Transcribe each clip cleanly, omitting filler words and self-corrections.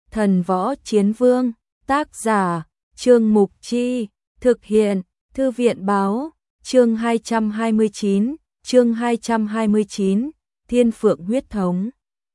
Thần Võ Chiến Vương, tác giả, Trương Mục Chi, thực hiện, Thư viện Báo, chương 229, Thiên Phượng huyết thống.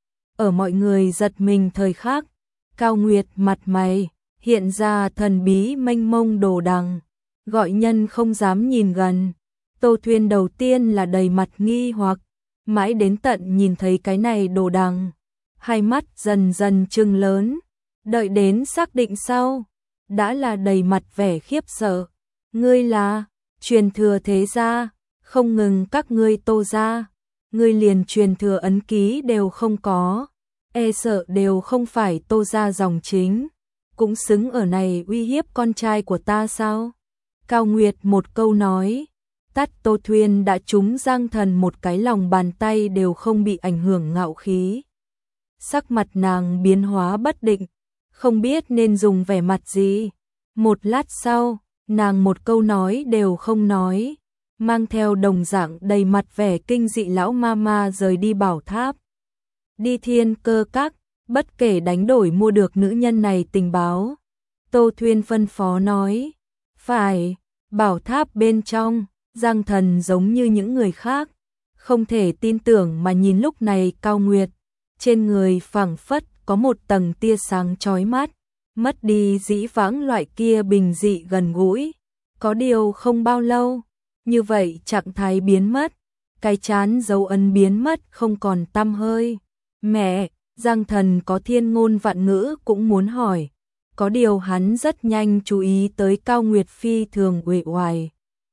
Ở mọi người giật mình thời khắc, Cao Nguyệt mặt mày, hiện ra thần bí mênh mông đồ đằng, gọi nhân không dám nhìn gần. Tô Thuyên đầu tiên là đầy mặt nghi hoặc, mãi đến tận nhìn thấy cái này đồ đằng, hai mắt dần dần trừng lớn, đợi đến xác định sau, đã là đầy mặt vẻ khiếp sợ. Ngươi là truyền thừa thế gia, không ngừng các ngươi Tô gia, ngươi liền truyền thừa ấn ký đều không có, e sợ đều không phải Tô gia dòng chính, cũng xứng ở này uy hiếp con trai của ta sao? Cao Nguyệt một câu nói, tát Tô Thuyên đã trúng Giang Thần một cái lòng bàn tay đều không bị ảnh hưởng ngạo khí. Sắc mặt nàng biến hóa bất định, không biết nên dùng vẻ mặt gì. Một lát sau, nàng một câu nói đều không nói, mang theo đồng dạng đầy mặt vẻ kinh dị lão ma rời đi bảo tháp. Đi Thiên Cơ Các, bất kể đánh đổi mua được nữ nhân này tình báo. Tô Thuyên phân phó nói, phải, bảo tháp bên trong, Giang Thần giống như những người khác, không thể tin tưởng mà nhìn lúc này Cao Nguyệt, trên người phảng phất có một tầng tia sáng chói mắt, mất đi dĩ vãng loại kia bình dị gần gũi. Có điều không bao lâu, như vậy trạng thái biến mất, cái chán dấu ấn biến mất không còn tăm hơi. Mẹ, Giang Thần có thiên ngôn vạn ngữ cũng muốn hỏi, có điều hắn rất nhanh chú ý tới Cao Nguyệt phi thường uể oải,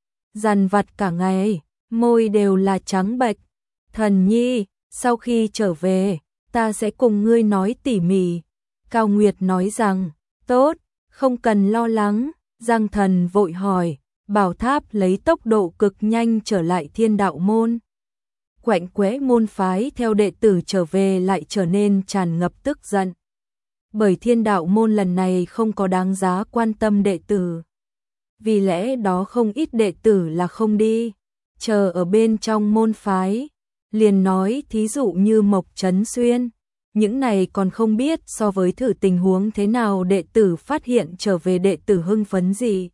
dằn vặt cả ngày, môi đều là trắng bệch. Thần nhi, sau khi trở về, ta sẽ cùng ngươi nói tỉ mỉ. Cao Nguyệt nói rằng, tốt, không cần lo lắng. Giang Thần vội hỏi, bảo tháp lấy tốc độ cực nhanh trở lại Thiên Đạo môn. Quạnh quẽ môn phái theo đệ tử trở về lại trở nên tràn ngập tức giận. Bởi Thiên Đạo môn lần này không có đáng giá quan tâm đệ tử. Vì lẽ đó không ít đệ tử là không đi, chờ ở bên trong môn phái. Liền nói thí dụ như Mộc Trấn Xuyên, những này còn không biết so với thử tình huống thế nào đệ tử phát hiện trở về đệ tử hưng phấn gì.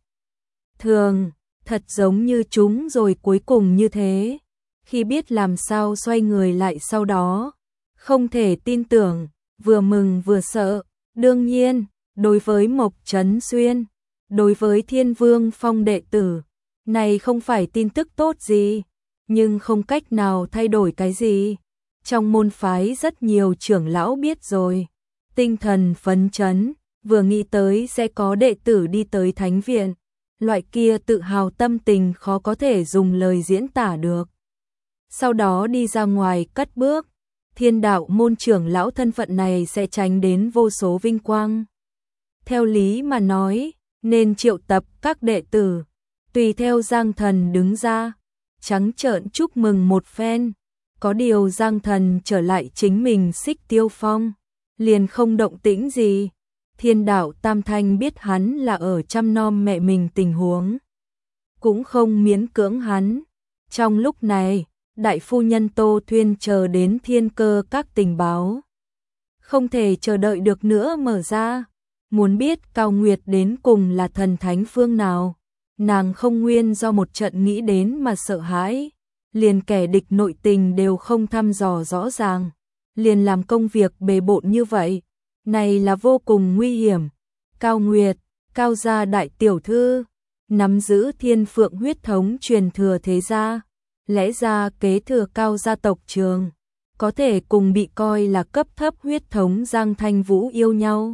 Thường, thật giống như chúng rồi cuối cùng như thế. Khi biết làm sao xoay người lại sau đó, không thể tin tưởng, vừa mừng vừa sợ. Đương nhiên, đối với Mộc Trấn Xuyên, đối với Thiên Vương Phong đệ tử, này không phải tin tức tốt gì, nhưng không cách nào thay đổi cái gì. Trong môn phái rất nhiều trưởng lão biết rồi, tinh thần phấn chấn, vừa nghĩ tới sẽ có đệ tử đi tới thánh viện, loại kia tự hào tâm tình khó có thể dùng lời diễn tả được. Sau đó đi ra ngoài cất bước, Thiên Đạo môn trưởng lão thân phận này sẽ tránh đến vô số vinh quang. Theo lý mà nói, nên triệu tập các đệ tử, tùy theo Giang Thần đứng ra, trắng trợn chúc mừng một phen. Có điều Giang Thần trở lại chính mình Xích Tiêu Phong, liền không động tĩnh gì. Thiên Đạo Tam Thanh biết hắn là ở chăm nom mẹ mình tình huống, cũng không miễn cưỡng hắn. Trong lúc này, đại phu nhân Tô Thuyên chờ đến Thiên Cơ Các tình báo, không thể chờ đợi được nữa mở ra, muốn biết Cao Nguyệt đến cùng là thần thánh phương nào. Nàng không nguyên do một trận nghĩ đến mà sợ hãi, liền kẻ địch nội tình đều không thăm dò rõ ràng, liền làm công việc bề bộn như vậy, này là vô cùng nguy hiểm. Cao Nguyệt, Cao gia đại tiểu thư, nắm giữ Thiên Phượng huyết thống truyền thừa thế gia, lẽ ra kế thừa Cao gia tộc trường, có thể cùng bị coi là cấp thấp huyết thống Giang Thanh Vũ yêu nhau.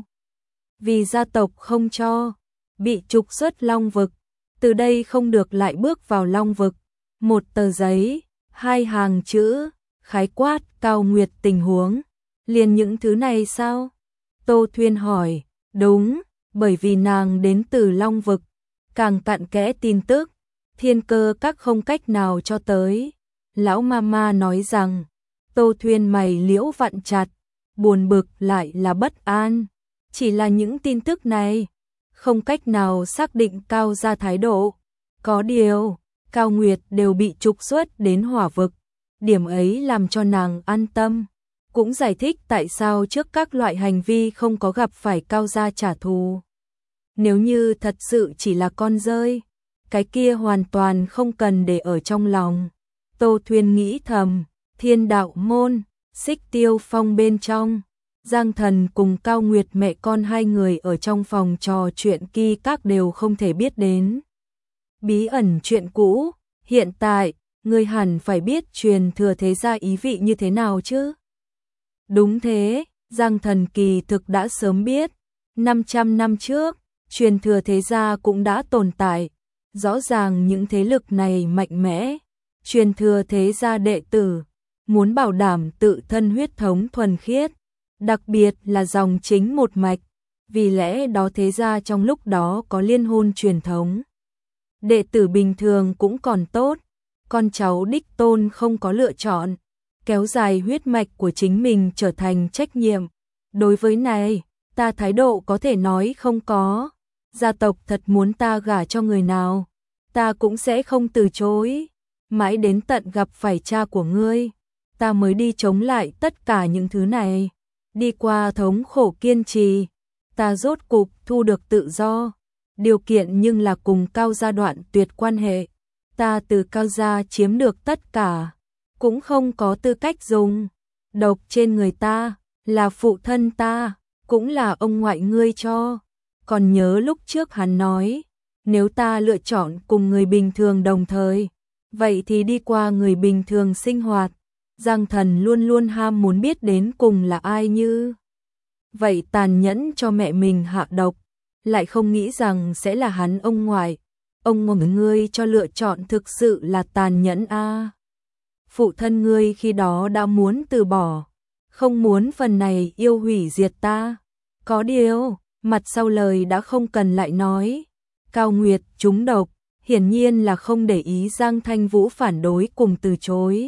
Vì gia tộc không cho, bị trục xuất Long vực, từ đây không được lại bước vào Long vực. Một tờ giấy, hai hàng chữ, khái quát Cao Nguyệt tình huống. Liền những thứ này sao? Tô Thuyên hỏi. Đúng, bởi vì nàng đến từ Long vực, càng cặn kẽ tin tức, Thiên Cơ Các không cách nào cho tới. Lão mama nói rằng, Tô Thuyên mày liễu vặn chặt, buồn bực lại là bất an. Chỉ là những tin tức này, không cách nào xác định Cao gia thái độ. Có điều, Cao Nguyệt đều bị trục xuất đến Hỏa vực, điểm ấy làm cho nàng an tâm. cũng giải thích tại sao trước các loại hành vi không có gặp phải Cao gia trả thù. Nếu như thật sự chỉ là con rơi, cái kia hoàn toàn không cần để ở trong lòng. Tô Thuyên nghĩ thầm, Thiên Đạo môn, Xích Tiêu Phong bên trong, Giang Thần cùng Cao Nguyệt mẹ con hai người ở trong phòng trò chuyện kỳ các đều không thể biết đến. Bí ẩn chuyện cũ, hiện tại, ngươi hẳn phải biết truyền thừa thế gia ý vị như thế nào chứ? Đúng thế, Giang Thần kỳ thực đã sớm biết, 500 năm trước, truyền thừa thế gia cũng đã tồn tại, rõ ràng những thế lực này mạnh mẽ, truyền thừa thế gia đệ tử, muốn bảo đảm tự thân huyết thống thuần khiết, đặc biệt là dòng chính một mạch, vì lẽ đó thế gia trong lúc đó có liên hôn truyền thống. Đệ tử bình thường cũng còn tốt, con cháu đích tôn không có lựa chọn, kéo dài huyết mạch của chính mình trở thành trách nhiệm. Đối với này, ta thái độ có thể nói không có, gia tộc thật muốn ta gả cho người nào, ta cũng sẽ không từ chối, mãi đến tận gặp phải cha của ngươi, ta mới đi chống lại tất cả những thứ này, đi qua thống khổ kiên trì, ta rốt cục thu được tự do, điều kiện nhưng là cùng Cao gia đoạn tuyệt quan hệ, ta từ Cao gia chiếm được tất cả, cũng không có tư cách dùng độc trên người ta, là phụ thân ta, cũng là ông ngoại ngươi cho. Còn nhớ lúc trước hắn nói, nếu ta lựa chọn cùng người bình thường đồng thời, vậy thì đi qua người bình thường sinh hoạt. Giang Thần luôn luôn ham muốn biết đến cùng là ai như vậy tàn nhẫn cho mẹ mình hạ độc, lại không nghĩ rằng sẽ là hắn ông ngoại. Ông ngoại ngươi cho lựa chọn thực sự là tàn nhẫn a. Phụ thân ngươi khi đó đã muốn từ bỏ, không muốn phần này yêu hủy diệt ta. Có điều, mặt sau lời đã không cần lại nói. Cao Nguyệt trúng độc, hiển nhiên là không để ý Giang Thanh Vũ phản đối cùng từ chối.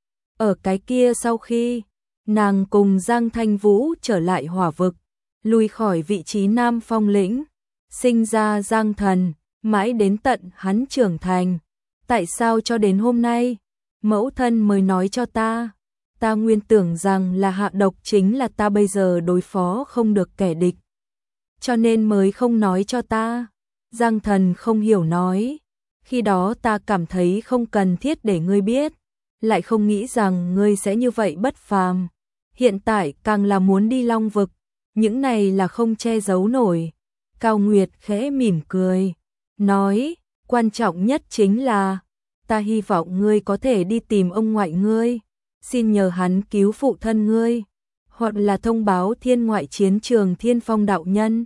Ở cái kia sau khi, nàng cùng Giang Thanh Vũ trở lại hỏa vực, lùi khỏi vị trí Nam Phong lĩnh, sinh ra Giang Thần, mãi đến tận hắn trưởng thành. Tại sao cho đến hôm nay, mẫu thân mới nói cho ta? Ta nguyên tưởng rằng là hạ độc chính là ta bây giờ đối phó không được kẻ địch, cho nên mới không nói cho ta. Giang Thần không hiểu nói, khi đó ta cảm thấy không cần thiết để ngươi biết, lại không nghĩ rằng ngươi sẽ như vậy bất phàm. Hiện tại càng là muốn đi Long vực, những này là không che giấu nổi. Cao Nguyệt khẽ mỉm cười, nói, quan trọng nhất chính là, ta hy vọng ngươi có thể đi tìm ông ngoại ngươi, xin nhờ hắn cứu phụ thân ngươi, hoặc là thông báo thiên ngoại chiến trường Thiên Phong đạo nhân.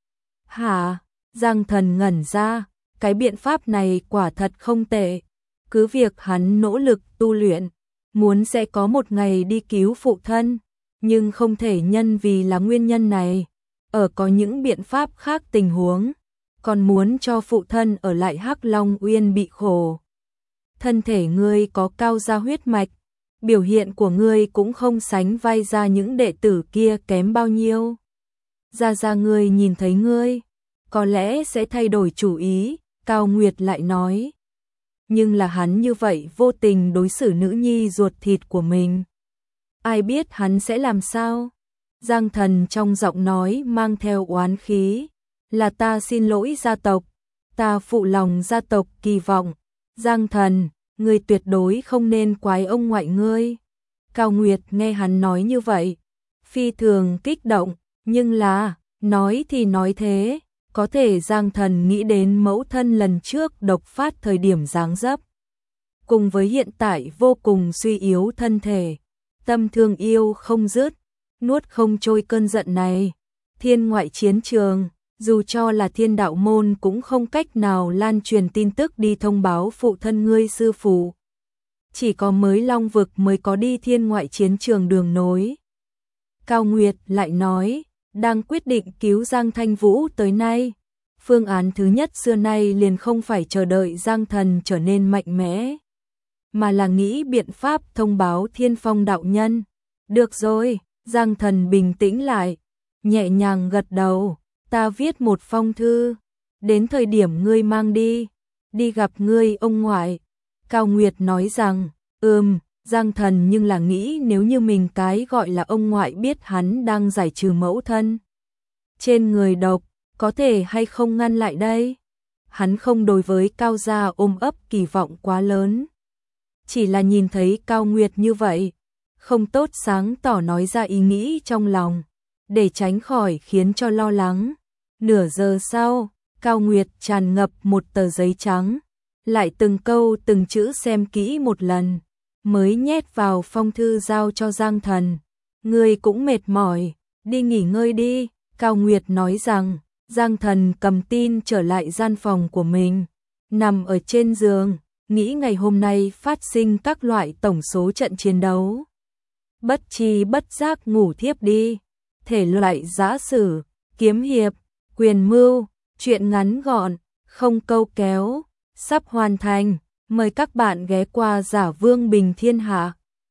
Hả? Giang Thần ngẩn ra, cái biện pháp này quả thật không tệ. Cứ việc hắn nỗ lực tu luyện, muốn sẽ có một ngày đi cứu phụ thân, nhưng không thể nhân vì là nguyên nhân này. Ở có những biện pháp khác tình huống, còn muốn cho phụ thân ở lại Hắc Long Uyên bị khổ. Thân thể ngươi có Cao gia huyết mạch, biểu hiện của ngươi cũng không sánh vai ra những đệ tử kia kém bao nhiêu. Gia ngươi nhìn thấy ngươi, có lẽ sẽ thay đổi chủ ý, Cao Nguyệt lại nói. Nhưng là hắn như vậy vô tình đối xử nữ nhi ruột thịt của mình, ai biết hắn sẽ làm sao? Giang Thần trong giọng nói mang theo oán khí, là ta xin lỗi gia tộc, ta phụ lòng gia tộc kỳ vọng. Giang Thần, ngươi tuyệt đối không nên quái ông ngoại ngươi. Cao Nguyệt nghe hắn nói như vậy, phi thường kích động, nhưng là, nói thì nói thế, có thể Giang Thần nghĩ đến mẫu thân lần trước độc phát thời điểm dáng dấp, cùng với hiện tại vô cùng suy yếu thân thể, tâm thương yêu không dứt, nuốt không trôi cơn giận này. Thiên ngoại chiến trường, dù cho là Thiên Đạo môn cũng không cách nào lan truyền tin tức đi thông báo phụ thân ngươi sư phụ. Chỉ có mới Long vực mới có đi thiên ngoại chiến trường đường nối. Cao Nguyệt lại nói, đang quyết định cứu Giang Thanh Vũ tới nay, phương án thứ nhất xưa nay liền không phải chờ đợi Giang Thần trở nên mạnh mẽ, mà là nghĩ biện pháp thông báo Thiên Phong đạo nhân. Được rồi, Giang Thần bình tĩnh lại, nhẹ nhàng gật đầu, ta viết một phong thư, đến thời điểm ngươi mang đi, đi gặp ngươi ông ngoại. Cao Nguyệt nói rằng, Giang Thần nhưng là nghĩ nếu như mình cái gọi là ông ngoại biết hắn đang giải trừ mẫu thân trên người độc, có thể hay không ngăn lại đây? Hắn không đối với Cao gia ôm ấp kỳ vọng quá lớn. Chỉ là nhìn thấy Cao Nguyệt như vậy, không tốt sáng tỏ nói ra ý nghĩ trong lòng, để tránh khỏi khiến cho lo lắng. Nửa giờ sau, Cao Nguyệt tràn ngập một tờ giấy trắng, lại từng câu từng chữ xem kỹ một lần, mới nhét vào phong thư giao cho Giang Thần. Ngươi cũng mệt mỏi, đi nghỉ ngơi đi, Cao Nguyệt nói rằng. Giang Thần cầm tin trở lại gian phòng của mình, nằm ở trên giường, nghĩ ngày hôm nay phát sinh các loại tổng số trận chiến đấu. Bất tri bất giác ngủ thiếp đi, thể loại giã sử, kiếm hiệp, quyền mưu, truyện ngắn gọn, không câu kéo, sắp hoàn thành, mời các bạn ghé qua Giả Vương Bình Thiên Hạ.